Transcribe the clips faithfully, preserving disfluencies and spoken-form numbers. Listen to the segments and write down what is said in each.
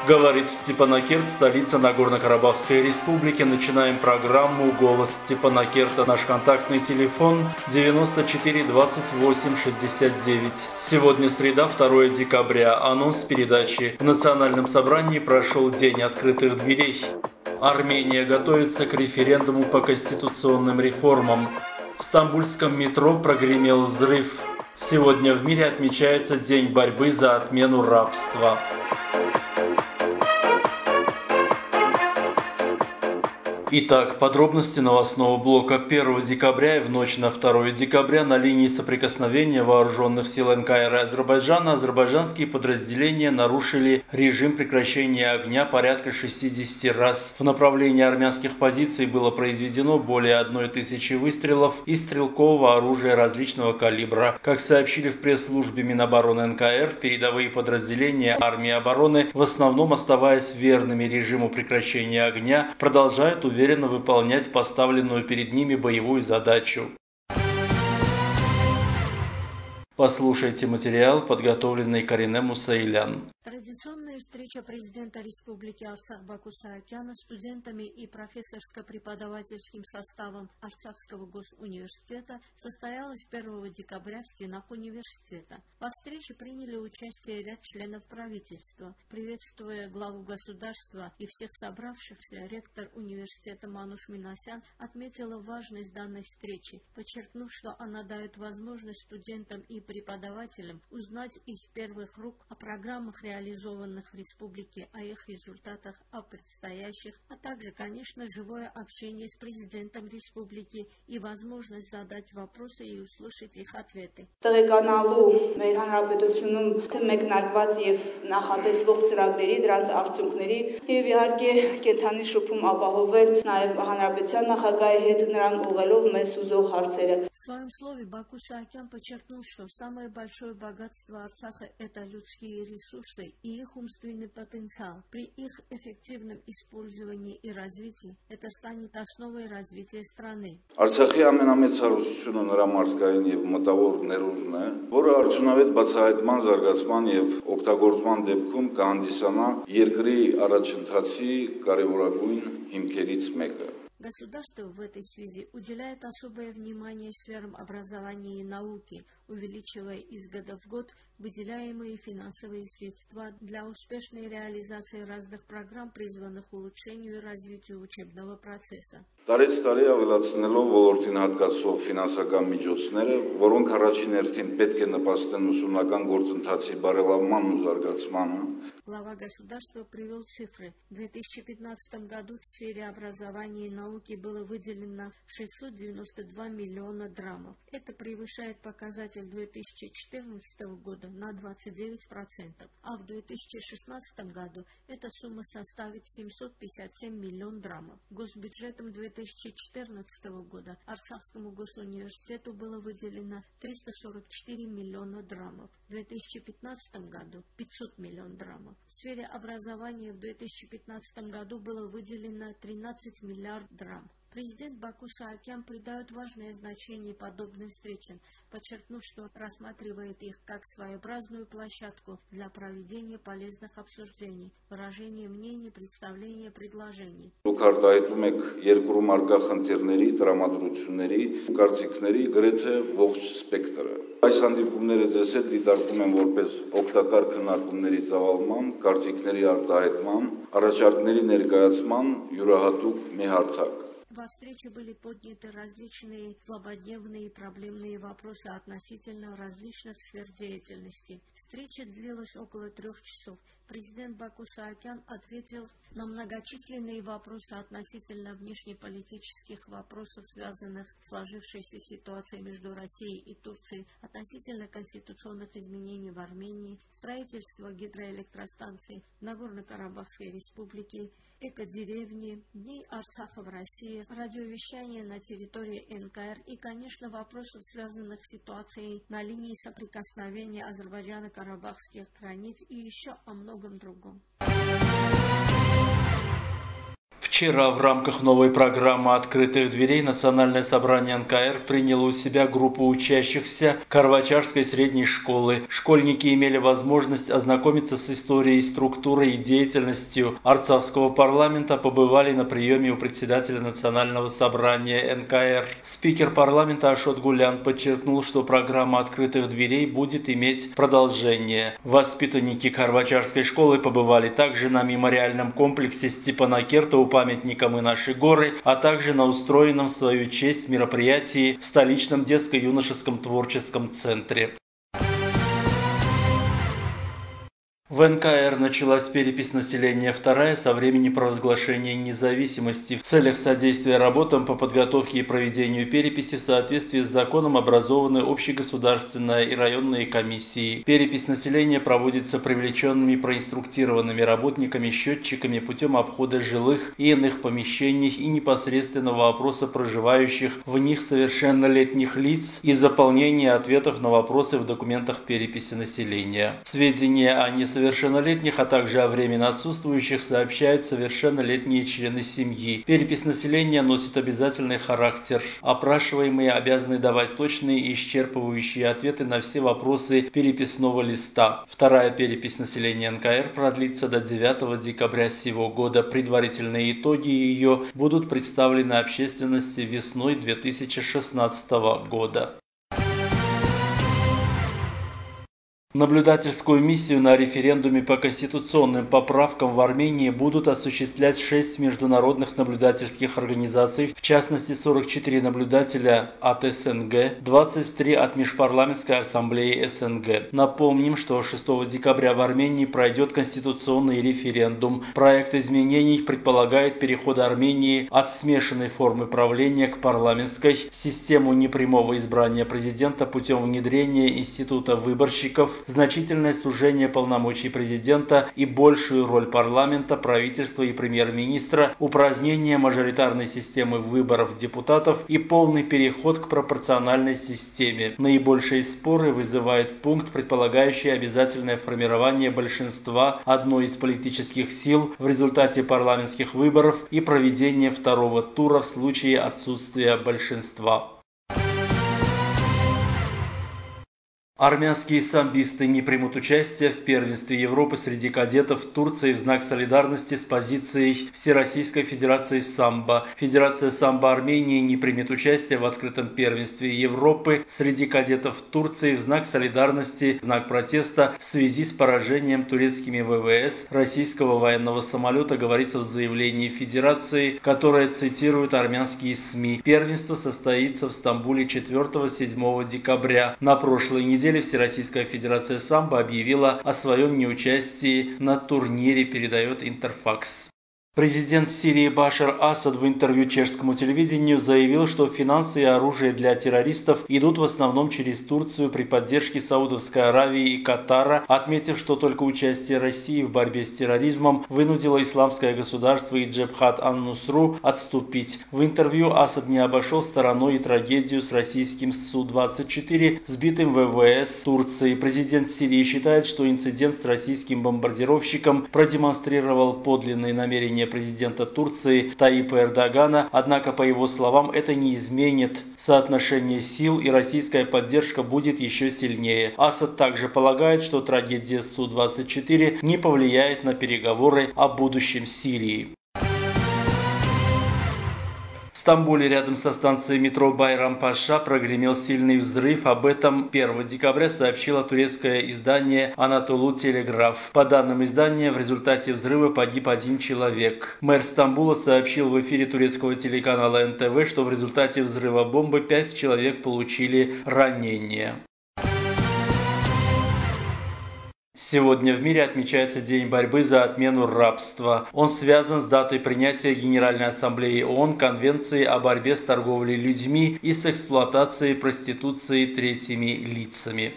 Говорит Степанакерт, столица Нагорно-Карабахской республики. Начинаем программу «Голос Степанакерта». Наш контактный телефон девяносто четыре двадцать восемь шестьдесят девять. Сегодня среда, второе декабря. Анонс передачи. В Национальном собрании прошел День открытых дверей. Армения готовится к референдуму по конституционным реформам. В стамбульском метро прогремел взрыв. Сегодня в мире отмечается День борьбы за отмену рабства. Итак, подробности новостного блока. первого декабря и в ночь на второе декабря на линии соприкосновения вооруженных сил эн ка эр и Азербайджана азербайджанские подразделения нарушили режим прекращения огня порядка шестидесяти раз. В направлении армянских позиций было произведено более одной тысячи выстрелов из стрелкового оружия различного калибра. Как сообщили в пресс-службе Минобороны эн ка эр, передовые подразделения армии обороны, в основном оставаясь верными режиму прекращения огня, продолжают уверенно выполнять поставленную перед ними боевую задачу. Послушайте материал, подготовленный Карине Мусаилян. Традиционная встреча президента Республики Арцах Баку Саакяна с студентами и профессорско-преподавательским составом Арцахского госуниверситета состоялась первого декабря в стенах университета. Во встрече приняли участие ряд членов правительства. Приветствуя главу государства и всех собравшихся, ректор университета Мануш Минасян отметила важность данной встречи, подчеркнув, что она дает возможность студентам и преподавателям узнать из первых рук о программах, реализованных в республике, о их результатах, о предстоящих, а также, конечно, живое общение с президентом республики и возможность задать вопросы и услышать их ответы. Տեղեկանալու մեր հանրապետությունում մեկնարկված եւ նախատեսվող ծրագրերի, դրանց արդյունքների եւ իհարկե կենթանի շփում ապահովել նաեւ հանրապետության նախագահի հետ նրան ուղղելով մեզ ուզող հարցերը. В своем слове Баку Саакян подчеркнул, что самое большое богатство Арцаха – это людские ресурсы и их умственный потенциал. При их эффективном использовании и развитии это станет основой развития страны. Արցախի ամենամեծ հարստությունը նրա մարդկային եւ մտավոր ներուժն է, որը արդյունավետ բացահայտման, զարգացման եւ օգտագործման դեպքում կհանդիսանա երկրի առաջընթացի կարևորագույն հիմքերից մեկը. Государство в этой связи уделяет особое внимание сферам образования и науки, увеличивая из года в год выделяемые финансовые средства для успешной реализации разных программ, призванных к улучшению и развитию учебного процесса. Տարեց տարի ավելացնելով ոլորտին հատկացող ֆինանսական միջոցները, որոնք առաջին հերթին պետք է նպաստեն ուսումնական գործընթացի բարելավմանն ու զարգացմանը. Глава государства привел цифры. В две тысячи пятнадцатом году в сфере образования и науки было выделено шестьсот девяносто два миллиона драмов. Это превышает показатель две тысячи четырнадцатого года на двадцать девять процентов, а в две тысячи шестнадцатом году эта сумма составит семьсот пятьдесят семь миллионов драмов. Госбюджетом две тысячи четырнадцатого года Арцахскому госуниверситету было выделено триста сорок четыре миллиона драмов. В две тысячи пятнадцатом году пятьсот миллионов драмов. В сфере образования в две тысячи пятнадцатом году было выделено тринадцать миллиардов драм. Президент Баку Саакян придает важное значение подобным встречам, подчеркнув, что рассматривает их как своеобразную площадку для проведения полезных обсуждений, выражения мнений, представления предложений. Դուք արտահայտում եք երկրում արկա խնդիրների, տրամադրությունների, կարծիքների գրեթե ողջ սպեկտրը. Այս հանդիպումները ձեզ հետ դիտարկում են որպես օգտակար քննարկումների ծավալման, կարծիքների արտահայտման, առաջարկների ներկայացման յուրահատուկ մի հարթակ. Во встрече были подняты различные злободневные и проблемные вопросы относительно различных сфер деятельности. Встреча длилась около трех часов. Президент Баку Саакян ответил на многочисленные вопросы относительно внешнеполитических вопросов, связанных с сложившейся ситуацией между Россией и Турцией, относительно конституционных изменений в Армении, строительства гидроэлектростанций в Нагорно-Карабахской республике, эко-деревни, Дней Арцаха в России, радиовещание на территории эн ка эр и, конечно, вопросов, связанных с ситуацией на линии соприкосновения Азербайджана-Карабахских границ и еще о многом другом. Вчера в рамках новой программы «Открытых дверей» Национальное собрание эн ка эр приняло у себя группу учащихся Карвачарской средней школы. Школьники имели возможность ознакомиться с историей, структурой и деятельностью Арцахского парламента, побывали на приеме у председателя Национального собрания эн ка эр. Спикер парламента Ашот Гулян подчеркнул, что программа «Открытых дверей» будет иметь продолжение. Воспитанники Карвачарской школы побывали также на мемориальном комплексе Степанакерта у памятника «Мы наши горы», а также на устроенном в свою честь мероприятии в столичном детско-юношеском творческом центре. В эн ка эр началась перепись населения вторая со времени провозглашения независимости. В целях содействия работам по подготовке и проведению переписи в соответствии с законом образованы общегосударственная и районные комиссии. Перепись населения проводится привлеченными проинструктированными работниками, счетчиками путем обхода жилых и иных помещений и непосредственного опроса проживающих в них совершеннолетних лиц и заполнения ответов на вопросы в документах переписи населения. Сведения о несовершеннолетних совершеннолетних, а также о временно отсутствующих сообщают совершеннолетние члены семьи. Перепись населения носит обязательный характер. Опрашиваемые обязаны давать точные и исчерпывающие ответы на все вопросы переписного листа. Вторая перепись населения эн ка эр продлится до девятого декабря сего года. Предварительные итоги ее будут представлены общественности весной две тысячи шестнадцатого года. Наблюдательскую миссию на референдуме по конституционным поправкам в Армении будут осуществлять шесть международных наблюдательских организаций, в частности сорок четыре наблюдателя от эс эн гэ, двадцать три от Межпарламентской ассамблеи эс эн гэ. Напомним, что шестого декабря в Армении пройдет конституционный референдум. Проект изменений предполагает переход Армении от смешанной формы правления к парламентской, систему непрямого избрания президента путем внедрения института выборщиков, значительное сужение полномочий президента и большую роль парламента, правительства и премьер-министра, упразднение мажоритарной системы выборов депутатов и полный переход к пропорциональной системе. Наибольшие споры вызывает пункт, предполагающий обязательное формирование большинства одной из политических сил в результате парламентских выборов и проведение второго тура в случае отсутствия большинства. Армянские самбисты не примут участие в первенстве Европы среди кадетов Турции в знак солидарности с позицией Всероссийской Федерации самбо. Федерация самбо Армении не примет участие в открытом первенстве Европы среди кадетов Турции в знак солидарности, в знак протеста в связи с поражением турецкими вэ вэ эс российского военного самолета, говорится в заявлении Федерации, которое цитирует армянские СМИ. Первенство состоится в Стамбуле четвёртого-седьмого декабря. На прошлой неделе Всероссийская Федерация самбо объявила о своем неучастии на турнире, передает Интерфакс. Президент Сирии Башар Асад в интервью чешскому телевидению заявил, что финансы и оружие для террористов идут в основном через Турцию при поддержке Саудовской Аравии и Катара, отметив, что только участие России в борьбе с терроризмом вынудило Исламское государство и Джебхат ан-Нусру отступить. В интервью Асад не обошел стороной и трагедию с российским Су двадцать четыре, сбитым вэ вэ эс Турции. Президент Сирии считает, что инцидент с российским бомбардировщиком продемонстрировал подлинные намерения президента Турции Таипа Эрдогана, однако, по его словам, это не изменит соотношение сил и российская поддержка будет еще сильнее. Асад также полагает, что трагедия с Су двадцать четыре не повлияет на переговоры о будущем Сирии. В Стамбуле рядом со станцией метро Байрам-Паша прогремел сильный взрыв. Об этом первого декабря сообщило турецкое издание Анатолу Телеграф. По данным издания, в результате взрыва погиб один человек. Мэр Стамбула сообщил в эфире турецкого телеканала эн тэ вэ, что в результате взрыва бомбы пять человек получили ранения. Сегодня в мире отмечается День борьбы за отмену рабства. Он связан с датой принятия Генеральной Ассамблеей ООН Конвенции о борьбе с торговлей людьми и с эксплуатацией и проституцией третьими лицами.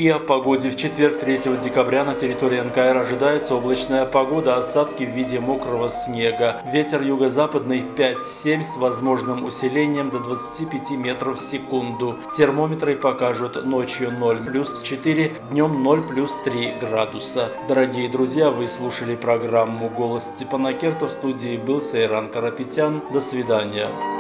И о погоде. В четверг, третьего декабря, на территории эн ка эр ожидается облачная погода, осадки в виде мокрого снега. Ветер юго-западный пять-семь с возможным усилением до двадцати пяти метров в секунду. Термометры покажут ночью ноль плюс четыре, днем ноль плюс три градуса. Дорогие друзья, вы слушали программу «Голос Степана Керта». В студии был Сейран Карапетян. До свидания.